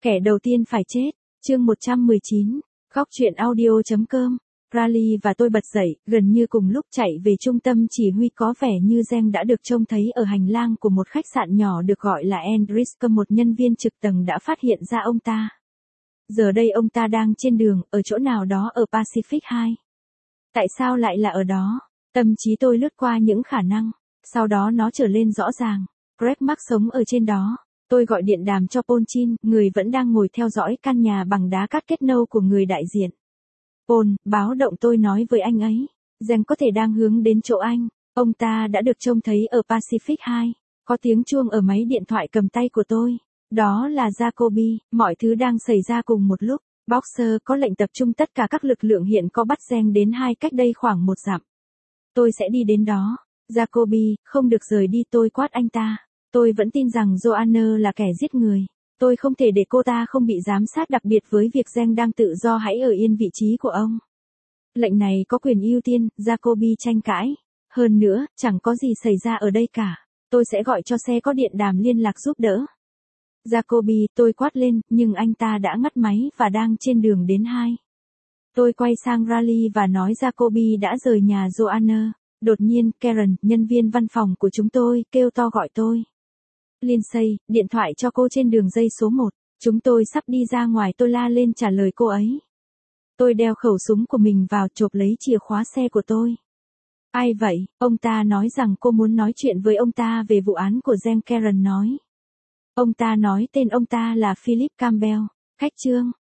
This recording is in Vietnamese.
Kẻ đầu tiên phải chết. Chương 119. Góc truyện audio.com. Riley và tôi bật dậy, gần như cùng lúc chạy về trung tâm chỉ huy. Có vẻ như Jen đã được trông thấy ở hành lang của một khách sạn nhỏ được gọi là Andriska. Một nhân viên trực tầng đã phát hiện ra ông ta. Giờ đây ông ta đang trên đường, ở chỗ nào đó ở Pacific 2. Tại sao lại là ở đó? Tâm trí tôi lướt qua những khả năng. Sau đó nó trở lên rõ ràng. Greg Mark sống ở trên đó. Tôi gọi điện đàm cho Paul Chin, người vẫn đang ngồi theo dõi căn nhà bằng đá cắt kết nâu của người đại diện. Paul, báo động, tôi nói với anh ấy. Jen có thể đang hướng đến chỗ anh. Ông ta đã được trông thấy ở Pacific 2. Có tiếng chuông ở máy điện thoại cầm tay của tôi. Đó là Jacoby. Mọi thứ đang xảy ra cùng một lúc. Boxer có lệnh tập trung tất cả các lực lượng hiện có bắt Jen đến hai cách đây khoảng 1 dặm. Tôi sẽ đi đến đó. Jacoby, không được rời đi, tôi quát anh ta. Tôi vẫn tin rằng Joanna là kẻ giết người. Tôi không thể để cô ta không bị giám sát, đặc biệt với việc Jen đang tự do. Hãy ở yên vị trí của ông. Lệnh này có quyền ưu tiên, Jacoby tranh cãi. Hơn nữa, chẳng có gì xảy ra ở đây cả. Tôi sẽ gọi cho xe có điện đàm liên lạc giúp đỡ. Jacoby, tôi quát lên, nhưng anh ta đã ngắt máy và đang trên đường đến 2. Tôi quay sang Riley và nói Jacoby đã rời nhà Joanna. Đột nhiên, Karen, nhân viên văn phòng của chúng tôi, kêu to gọi tôi. Lindsay, điện thoại cho cô trên đường dây số 1. Chúng tôi sắp đi ra ngoài, tôi la lên trả lời cô ấy. Tôi đeo khẩu súng của mình vào, chộp lấy chìa khóa xe của tôi. Ai vậy? Ông ta nói rằng cô muốn nói chuyện với ông ta về vụ án của Jen, Karen nói. Ông ta nói tên ông ta là Philip Campbell. Khách trương.